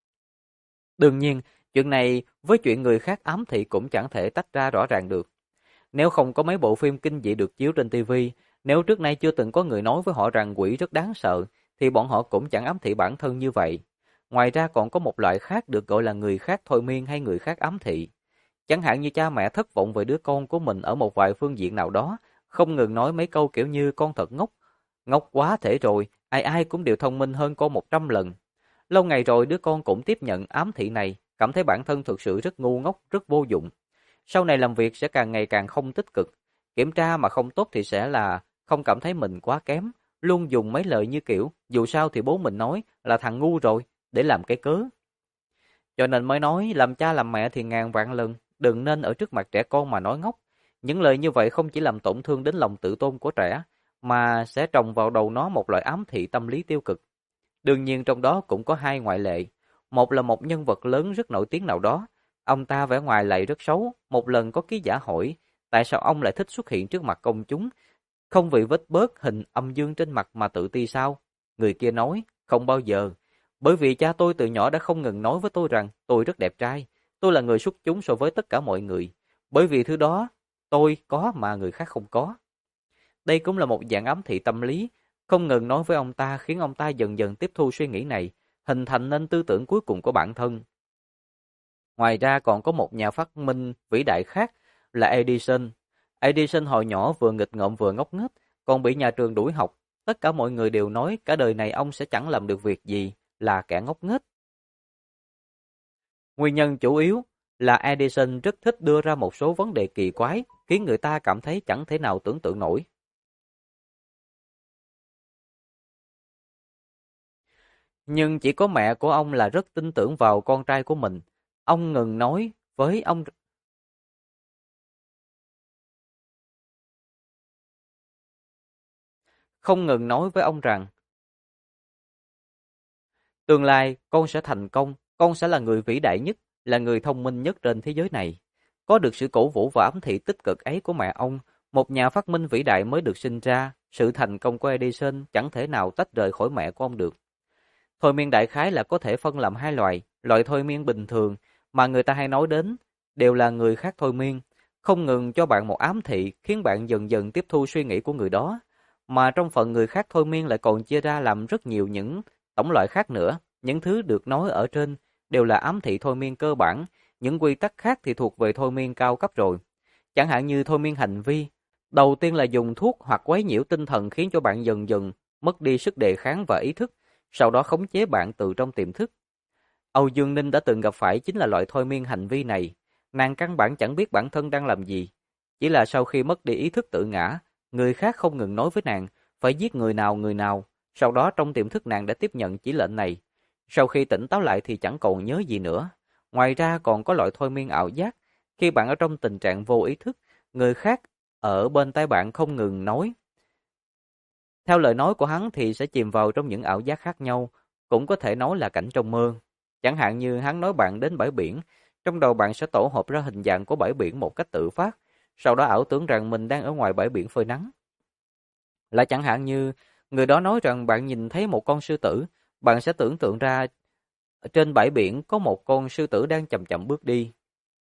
Đương nhiên, chuyện này với chuyện người khác ám thị cũng chẳng thể tách ra rõ ràng được. Nếu không có mấy bộ phim kinh dị được chiếu trên TV, nếu trước nay chưa từng có người nói với họ rằng quỷ rất đáng sợ, thì bọn họ cũng chẳng ám thị bản thân như vậy. Ngoài ra còn có một loại khác được gọi là người khác thôi miên hay người khác ám thị. Chẳng hạn như cha mẹ thất vọng về đứa con của mình ở một vài phương diện nào đó, không ngừng nói mấy câu kiểu như con thật ngốc. Ngốc quá thể rồi, ai ai cũng đều thông minh hơn con 100 lần. Lâu ngày rồi đứa con cũng tiếp nhận ám thị này, cảm thấy bản thân thực sự rất ngu ngốc, rất vô dụng. Sau này làm việc sẽ càng ngày càng không tích cực. Kiểm tra mà không tốt thì sẽ là không cảm thấy mình quá kém, luôn dùng mấy lời như kiểu dù sao thì bố mình nói là thằng ngu rồi, để làm cái cớ. Cho nên mới nói làm cha làm mẹ thì ngàn vạn lần đừng nên ở trước mặt trẻ con mà nói ngốc. Những lời như vậy không chỉ làm tổn thương đến lòng tự tôn của trẻ, mà sẽ trồng vào đầu nó một loại ám thị tâm lý tiêu cực. Đương nhiên trong đó cũng có hai ngoại lệ. Một là một nhân vật lớn rất nổi tiếng nào đó. Ông ta vẻ ngoài lại rất xấu. Một lần có ký giả hỏi tại sao ông lại thích xuất hiện trước mặt công chúng, không vì vết bớt hình âm dương trên mặt mà tự ti sao? Người kia nói, không bao giờ. Bởi vì cha tôi từ nhỏ đã không ngừng nói với tôi rằng tôi rất đẹp trai. Tôi là người xuất chúng so với tất cả mọi người. Bởi vì thứ đó tôi có mà người khác không có. Đây cũng là một dạng ám thị tâm lý, không ngừng nói với ông ta khiến ông ta dần dần tiếp thu suy nghĩ này, hình thành nên tư tưởng cuối cùng của bản thân. Ngoài ra còn có một nhà phát minh vĩ đại khác là Edison. Edison hồi nhỏ vừa nghịch ngợm vừa ngốc nghếch, còn bị nhà trường đuổi học. Tất cả mọi người đều nói cả đời này ông sẽ chẳng làm được việc gì, là kẻ ngốc nghếch. Nguyên nhân chủ yếu là Edison rất thích đưa ra một số vấn đề kỳ quái, khiến người ta cảm thấy chẳng thể nào tưởng tượng nổi. Nhưng chỉ có mẹ của ông là rất tin tưởng vào con trai của mình. Ông ngừng nói với ông Không ngừng nói với ông rằng tương lai con sẽ thành công, con sẽ là người vĩ đại nhất, là người thông minh nhất trên thế giới này. Có được sự cổ vũ và ám thị tích cực ấy của mẹ ông, một nhà phát minh vĩ đại mới được sinh ra, sự thành công của Edison chẳng thể nào tách rời khỏi mẹ của ông được. Thôi miên đại khái là có thể phân làm hai loại, loại thôi miên bình thường mà người ta hay nói đến, đều là người khác thôi miên, không ngừng cho bạn một ám thị khiến bạn dần dần tiếp thu suy nghĩ của người đó. Mà trong phần người khác thôi miên lại còn chia ra làm rất nhiều những tổng loại khác nữa, những thứ được nói ở trên đều là ám thị thôi miên cơ bản, những quy tắc khác thì thuộc về thôi miên cao cấp rồi. Chẳng hạn như thôi miên hành vi, đầu tiên là dùng thuốc hoặc quấy nhiễu tinh thần khiến cho bạn dần dần mất đi sức đề kháng và ý thức, sau đó khống chế bạn từ trong tiềm thức. Âu Dương Ninh đã từng gặp phải chính là loại thôi miên hành vi này. Nàng căn bản chẳng biết bản thân đang làm gì. Chỉ là sau khi mất đi ý thức tự ngã, người khác không ngừng nói với nàng phải giết người nào. Sau đó trong tiềm thức nàng đã tiếp nhận chỉ lệnh này. Sau khi tỉnh táo lại thì chẳng còn nhớ gì nữa. Ngoài ra còn có loại thôi miên ảo giác. Khi bạn ở trong tình trạng vô ý thức, người khác ở bên tai bạn không ngừng nói. Theo lời nói của hắn thì sẽ chìm vào trong những ảo giác khác nhau, cũng có thể nói là cảnh trong mơ. Chẳng hạn như hắn nói bạn đến bãi biển, trong đầu bạn sẽ tổ hợp ra hình dạng của bãi biển một cách tự phát, sau đó ảo tưởng rằng mình đang ở ngoài bãi biển phơi nắng. Lại chẳng hạn như người đó nói rằng bạn nhìn thấy một con sư tử, bạn sẽ tưởng tượng ra trên bãi biển có một con sư tử đang chậm chậm bước đi.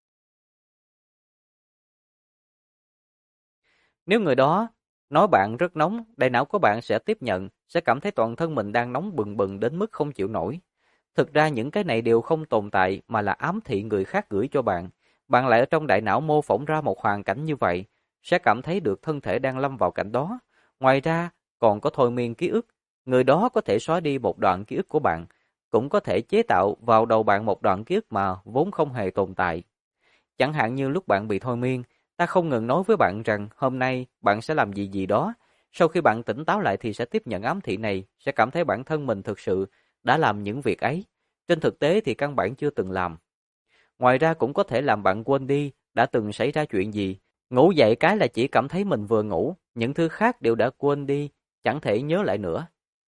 Nếu người đó nói bạn rất nóng, đại não của bạn sẽ tiếp nhận, sẽ cảm thấy toàn thân mình đang nóng bừng bừng đến mức không chịu nổi. Thực ra những cái này đều không tồn tại mà là ám thị người khác gửi cho bạn. Bạn lại ở trong đại não mô phỏng ra một hoàn cảnh như vậy. sẽ cảm thấy được thân thể đang lâm vào cảnh đó. Ngoài ra, còn có thôi miên ký ức. Người đó có thể xóa đi một đoạn ký ức của bạn, cũng có thể chế tạo vào đầu bạn một đoạn ký ức mà vốn không hề tồn tại. Chẳng hạn như lúc bạn bị thôi miên, ta không ngừng nói với bạn rằng hôm nay bạn sẽ làm gì gì đó. Sau khi bạn tỉnh táo lại thì sẽ tiếp nhận ám thị này, sẽ cảm thấy bản thân mình thực sự đã làm những việc ấy. Trên thực tế thì căn bản chưa từng làm. Ngoài ra cũng có thể làm bạn quên đi đã từng xảy ra chuyện gì. Ngủ dậy cái là chỉ cảm thấy mình vừa ngủ, những thứ khác đều đã quên đi, chẳng thể nhớ lại nữa.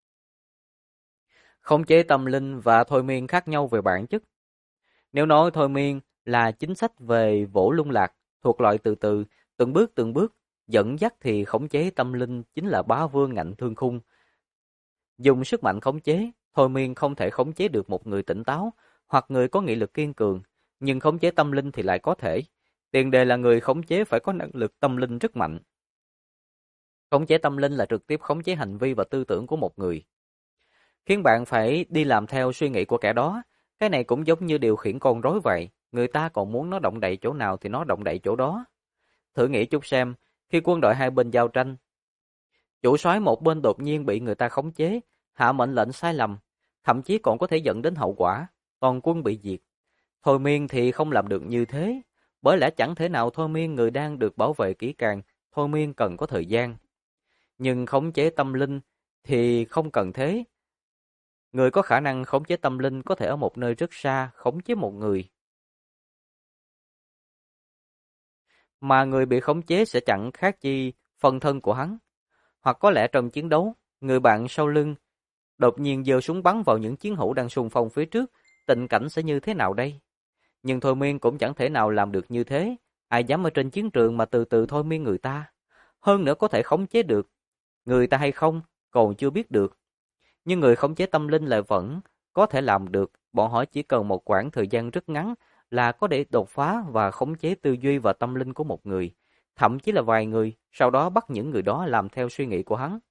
Khống chế tâm linh và thôi miên khác nhau về bản chất. Nếu nói thôi miên là chính sách về vỗ lung lạc, thuộc loại từ từ, từng bước, dẫn dắt thì khống chế tâm linh chính là bá vương ngạnh thương khung. Dùng sức mạnh khống chế, thôi miên không thể khống chế được một người tỉnh táo hoặc người có nghị lực kiên cường, nhưng khống chế tâm linh thì lại có thể. Tiền đề là người khống chế phải có năng lực tâm linh rất mạnh. Khống chế tâm linh là trực tiếp khống chế hành vi và tư tưởng của một người, khiến bạn phải đi làm theo suy nghĩ của kẻ đó. Cái này cũng giống như điều khiển con rối vậy, người ta còn muốn nó động đậy chỗ nào thì nó động đậy chỗ đó. Thử nghĩ chút xem, khi quân đội hai bên giao tranh, chủ soái một bên đột nhiên bị người ta khống chế, hạ mệnh lệnh sai lầm, thậm chí còn có thể dẫn đến hậu quả, toàn quân bị diệt. Thôi miên thì không làm được như thế, bởi lẽ chẳng thể nào thôi miên người đang được bảo vệ kỹ càng, thôi miên cần có thời gian. Nhưng khống chế tâm linh thì không cần thế. Người có khả năng khống chế tâm linh có thể ở một nơi rất xa khống chế một người, mà người bị khống chế sẽ chẳng khác chi phần thân của hắn. Hoặc có lẽ trong chiến đấu, người bạn sau lưng đột nhiên giơ súng bắn vào những chiến hữu đang xung phong phía trước, tình cảnh sẽ như thế nào đây? Nhưng thôi miên cũng chẳng thể nào làm được như thế, ai dám ở trên chiến trường mà từ từ thôi miên người ta. Hơn nữa có thể khống chế được người ta hay không, còn chưa biết được. Nhưng người khống chế tâm linh lại vẫn có thể làm được, bọn họ chỉ cần một quãng thời gian rất ngắn là có thể đột phá và khống chế tư duy và tâm linh của một người, thậm chí là vài người, sau đó bắt những người đó làm theo suy nghĩ của hắn.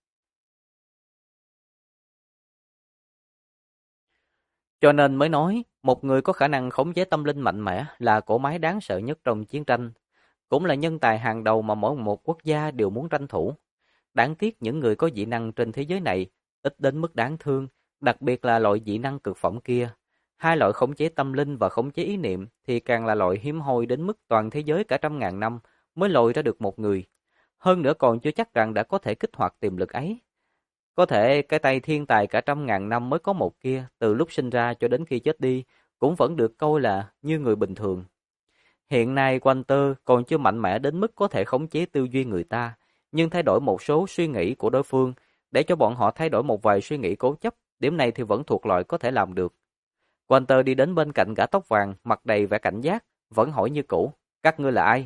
Cho nên mới nói, một người có khả năng khống chế tâm linh mạnh mẽ là cỗ máy đáng sợ nhất trong chiến tranh, cũng là nhân tài hàng đầu mà mỗi một quốc gia đều muốn tranh thủ. Đáng tiếc những người có dị năng trên thế giới này ít đến mức đáng thương, đặc biệt là loại dị năng cực phẩm kia. Hai loại khống chế tâm linh và khống chế ý niệm thì càng là loại hiếm hoi đến mức toàn thế giới cả trăm ngàn năm mới lòi ra được một người. Hơn nữa còn chưa chắc rằng đã có thể kích hoạt tiềm lực ấy. Có thể cái tay thiên tài cả trăm ngàn năm mới có một kia, từ lúc sinh ra cho đến khi chết đi, cũng vẫn được coi là như người bình thường. Hiện nay Walter còn chưa mạnh mẽ đến mức có thể khống chế tư duy người ta, nhưng thay đổi một số suy nghĩ của đối phương, để cho bọn họ thay đổi một vài suy nghĩ cố chấp, điểm này thì vẫn thuộc loại có thể làm được. Walter đi đến bên cạnh gã tóc vàng, mặt đầy vẻ cảnh giác, vẫn hỏi như cũ, các ngươi là ai?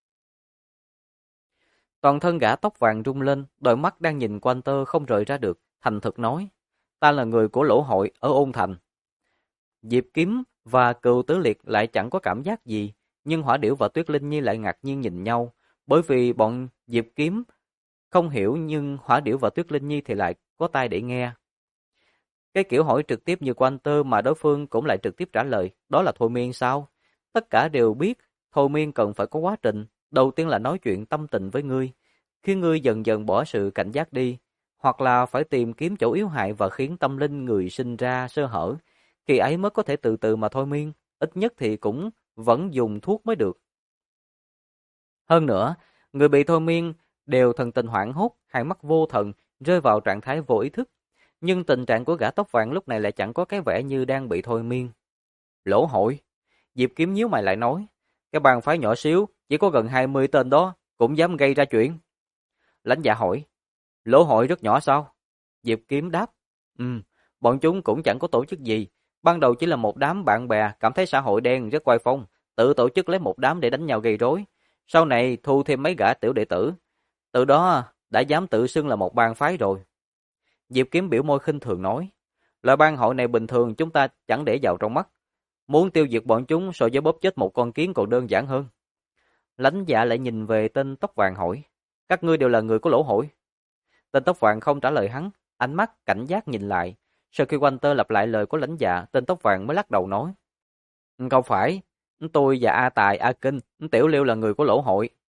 Toàn thân gã tóc vàng rung lên, đôi mắt đang nhìn Walter không rời ra được, thành thực nói, ta là người của lỗ hội ở Ôn Thành. Diệp Kiếm và Cừu Tứ Liệt lại chẳng có cảm giác gì, nhưng Hỏa Điểu và Tuyết Linh Nhi lại ngạc nhiên nhìn nhau, bởi vì bọn Diệp Kiếm không hiểu nhưng Hỏa Điểu và Tuyết Linh Nhi thì lại có tai để nghe. Cái kiểu hỏi trực tiếp như Walter mà đối phương cũng lại trực tiếp trả lời, đó là thôi miên sao? Tất cả đều biết, thôi miên cần phải có quá trình, đầu tiên là nói chuyện tâm tình với ngươi, khi ngươi dần dần bỏ sự cảnh giác đi, hoặc là phải tìm kiếm chỗ yếu hại và khiến tâm linh người sinh ra sơ hở, khi ấy mới có thể từ từ mà thôi miên, ít nhất thì cũng vẫn dùng thuốc mới được. Hơn nữa, người bị thôi miên đều thần tình hoảng hốt, hai mắt vô thần, rơi vào trạng thái vô ý thức. Nhưng tình trạng của gã tóc vàng lúc này lại chẳng có cái vẻ như đang bị thôi miên. Lỗ hội. Diệp Kiếm nhíu mày lại nói. Cái bang phái nhỏ xíu, chỉ có gần 20 tên đó, cũng dám gây ra chuyện. Lãnh Dạ hỏi. Lỗ hội rất nhỏ sao? Diệp Kiếm đáp. Bọn chúng cũng chẳng có tổ chức gì. Ban đầu chỉ là một đám bạn bè cảm thấy xã hội đen rất oai phong, tự tổ chức lấy một đám để đánh nhau gây rối. Sau này thu thêm mấy gã tiểu đệ tử. Từ đó đã dám tự xưng là một bang phái rồi. Diệp Kiếm biểu môi khinh thường nói, loại bang hội này bình thường chúng ta chẳng để vào trong mắt. Muốn tiêu diệt bọn chúng so với bóp chết một con kiến còn đơn giản hơn. Lãnh Dạ lại nhìn về tên tóc vàng hỏi, các ngươi đều là người của lỗ hội. Tên tóc vàng không trả lời hắn, ánh mắt cảnh giác nhìn lại. Sau khi Walter lặp lại lời của Lãnh Dạ, tên tóc vàng mới lắc đầu nói, không phải, tôi và A Tài, A Kinh, Tiểu Liêu là người của lỗ hội.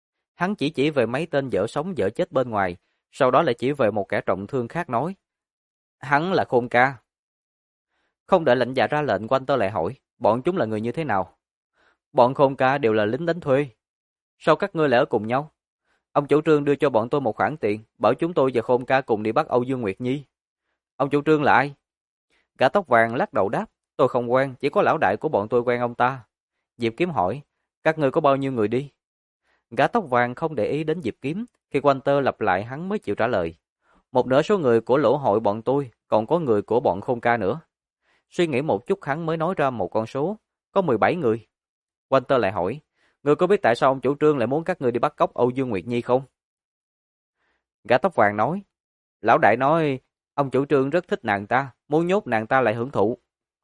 Hắn chỉ về mấy tên dở sống dở chết bên ngoài, sau đó lại chỉ về một kẻ trọng thương khác nói. Hắn là Khôn ca. Không đợi lãnh dạ ra lệnh, Walter lại hỏi, bọn chúng là người như thế nào? Bọn Khôn ca đều là lính đánh thuê. Sao các ngươi lại ở cùng nhau? Ông chủ trương đưa cho bọn tôi một khoản tiền, bảo chúng tôi và Khôn ca cùng đi bắt Âu Dương Nguyệt Nhi. Ông chủ trương là ai? Gã tóc vàng lắc đầu đáp, tôi không quen, chỉ có lão đại của bọn tôi quen ông ta. Diệp Kiếm hỏi, các ngươi có bao nhiêu người đi? Gã tóc vàng không để ý đến Diệp Kiếm, khi Walter lặp lại hắn mới chịu trả lời. Một nửa số người của lỗ hội bọn tôi, còn có người của bọn Khôn ca nữa. Suy nghĩ một chút hắn mới nói ra một con số, có 17 người. Walter lại hỏi, ngươi có biết tại sao ông chủ trương lại muốn các ngươi đi bắt cóc Âu Dương Nguyệt Nhi không? Gã tóc vàng nói, lão đại nói, ông chủ trương rất thích nàng ta, muốn nhốt nàng ta lại hưởng thụ.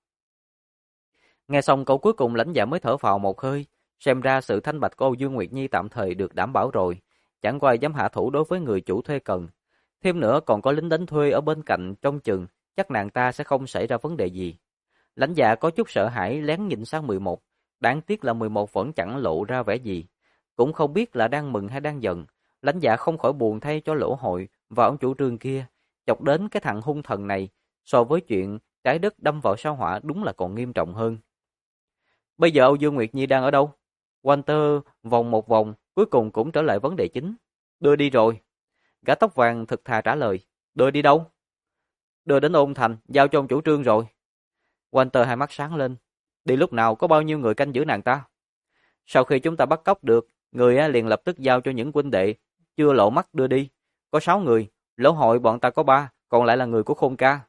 Nghe xong câu cuối cùng lãnh dạ mới thở phào một hơi, xem ra sự thanh bạch của Âu Dương Nguyệt Nhi tạm thời được đảm bảo rồi, chẳng qua dám hạ thủ đối với người chủ thuê cần. Thêm nữa còn có lính đánh thuê ở bên cạnh trông chừng, chắc nàng ta sẽ không xảy ra vấn đề gì. Lãnh dạ có chút sợ hãi lén nhìn sang 11, đáng tiếc là 11 vẫn chẳng lộ ra vẻ gì. Cũng không biết là đang mừng hay đang giận, lãnh dạ không khỏi buồn thay cho lỗ hội và ông chủ trương kia, chọc đến cái thằng hung thần này, so với chuyện trái đất đâm vào sao hỏa đúng là còn nghiêm trọng hơn. Bây giờ Âu Dương Nguyệt Nhi đang ở đâu? Walter vòng một vòng, cuối cùng cũng trở lại vấn đề chính. Đưa đi rồi. Gã tóc vàng thực thà trả lời. Đưa đi đâu? Đưa đến Ôn Thành, giao cho ông chủ trương rồi. Walter hai mắt sáng lên. Đi lúc nào, có bao nhiêu người canh giữ nàng ta? Sau khi chúng ta bắt cóc được, người liền lập tức giao cho những huynh đệ chưa lộ mắt đưa đi. Có 6 người, lỗ hội bọn ta có 3, còn lại là người của Khôn ca.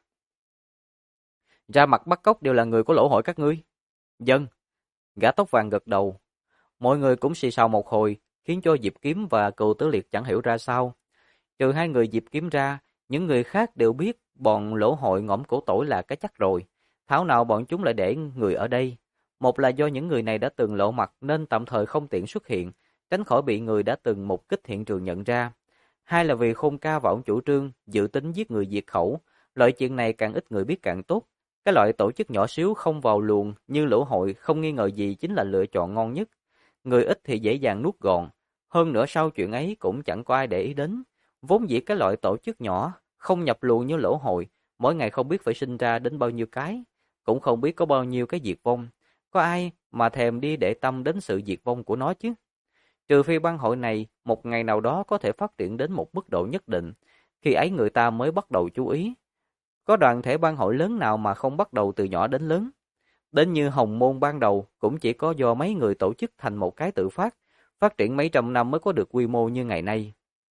Ra mặt bắt cóc đều là người của lỗ hội các ngươi. Dân. Gã tóc vàng gật đầu. Mọi người cũng xì xào một hồi, khiến cho Diệp Kiếm và Cừu Tử Liệt chẳng hiểu ra sao. Trừ hai người Diệp Kiếm ra, những người khác đều biết bọn lỗ hội ngõm cổ tỏi là cái chắc rồi. Thảo nào bọn chúng lại để người ở đây. Một là do những người này đã từng lộ mặt nên tạm thời không tiện xuất hiện, tránh khỏi bị người đã từng mục kích hiện trường nhận ra. Hai là vì Khôn ca và ông chủ trương dự tính giết người diệt khẩu. Loại chuyện này càng ít người biết càng tốt. Cái loại tổ chức nhỏ xíu không vào luồng như lỗ hội không nghi ngờ gì chính là lựa chọn ngon nhất. Người ít thì dễ dàng nuốt gọn. Hơn nữa sau chuyện ấy cũng chẳng có ai để ý đến. Vốn dĩ cái loại tổ chức nhỏ, không nhập luồng như lỗ hội, mỗi ngày không biết phải sinh ra đến bao nhiêu cái, cũng không biết có bao nhiêu cái diệt vong. Có ai mà thèm đi để tâm đến sự diệt vong của nó chứ? Trừ phi bang hội này một ngày nào đó có thể phát triển đến một mức độ nhất định, khi ấy người ta mới bắt đầu chú ý. Có đoàn thể bang hội lớn nào mà không bắt đầu từ nhỏ đến lớn? Đến như Hồng Môn ban đầu cũng chỉ có do mấy người tổ chức thành một cái tự phát triển mấy trăm năm mới có được quy mô như ngày nay.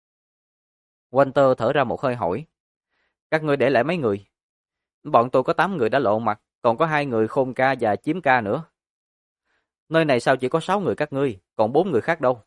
Walter thở ra một hơi hỏi, các ngươi để lại mấy người? Bọn tôi có 8 người đã lộ mặt, còn có 2 người Khôn ca và Chiếm ca nữa. Nơi này sao chỉ có 6 người các ngươi, còn 4 người khác đâu?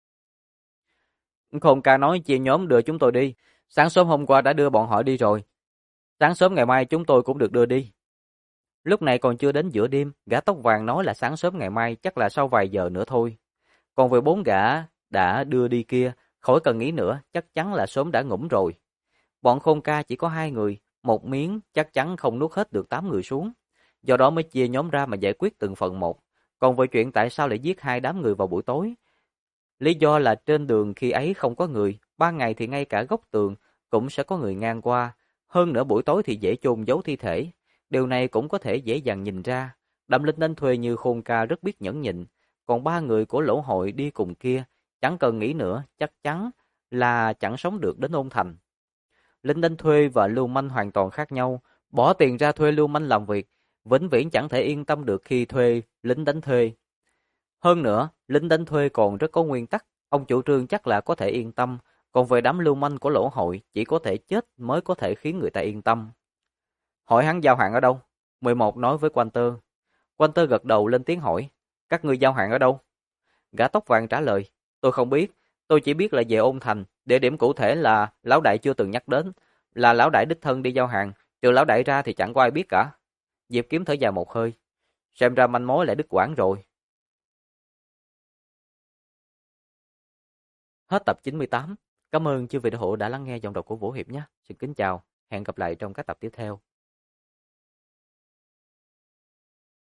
Khôn ca nói chia nhóm đưa chúng tôi đi, sáng sớm hôm qua đã đưa bọn họ đi rồi. Sáng sớm ngày mai chúng tôi cũng được đưa đi. Lúc này còn chưa đến giữa đêm, gã tóc vàng nói là sáng sớm ngày mai chắc là sau vài giờ nữa thôi. Còn về 4 gã đã đưa đi kia, khỏi cần nghĩ nữa, chắc chắn là sớm đã ngủm rồi. Bọn Khôn ca chỉ có 2 người, một miếng chắc chắn không nuốt hết được 8 người xuống. Do đó mới chia nhóm ra mà giải quyết từng phần một. Còn về chuyện tại sao lại giết 2 đám người vào buổi tối, lý do là trên đường khi ấy không có người, ban ngày thì ngay cả góc tường cũng sẽ có người ngang qua. Hơn nữa buổi tối thì dễ chôn giấu thi thể. Điều này cũng có thể dễ dàng nhìn ra. Đâm linh đánh thuê như Khôn ca rất biết nhẫn nhịn. Còn 3 người của lỗ hội đi cùng kia, chẳng cần nghĩ nữa, chắc chắn là chẳng sống được đến Ôn Thành. Lính đánh thuê và lưu manh hoàn toàn khác nhau. Bỏ tiền ra thuê lưu manh làm việc, vĩnh viễn chẳng thể yên tâm được khi thuê lính đánh thuê. Hơn nữa, lính đánh thuê còn rất có nguyên tắc, ông chủ trương chắc là có thể yên tâm, còn về đám lưu manh của lỗ hội, chỉ có thể chết mới có thể khiến người ta yên tâm. Hỏi hắn giao hạn ở đâu? 11 nói với Walter. Walter gật đầu lên tiếng hỏi, các ngươi giao hạn ở đâu? Gã tóc vàng trả lời, tôi không biết, tôi chỉ biết là về Ôn Thành, địa điểm cụ thể là lão đại chưa từng nhắc đến, là lão đại đích thân đi giao hàng, trừ lão đại ra thì chẳng có ai biết cả. Diệp Kiếm thở dài một hơi, xem ra manh mối lại đứt quãng rồi. Hết tập 98. Cảm ơn chư vị đã lắng nghe giọng đọc của Vũ Hiệp nhé. Xin kính chào, hẹn gặp lại trong các tập tiếp theo.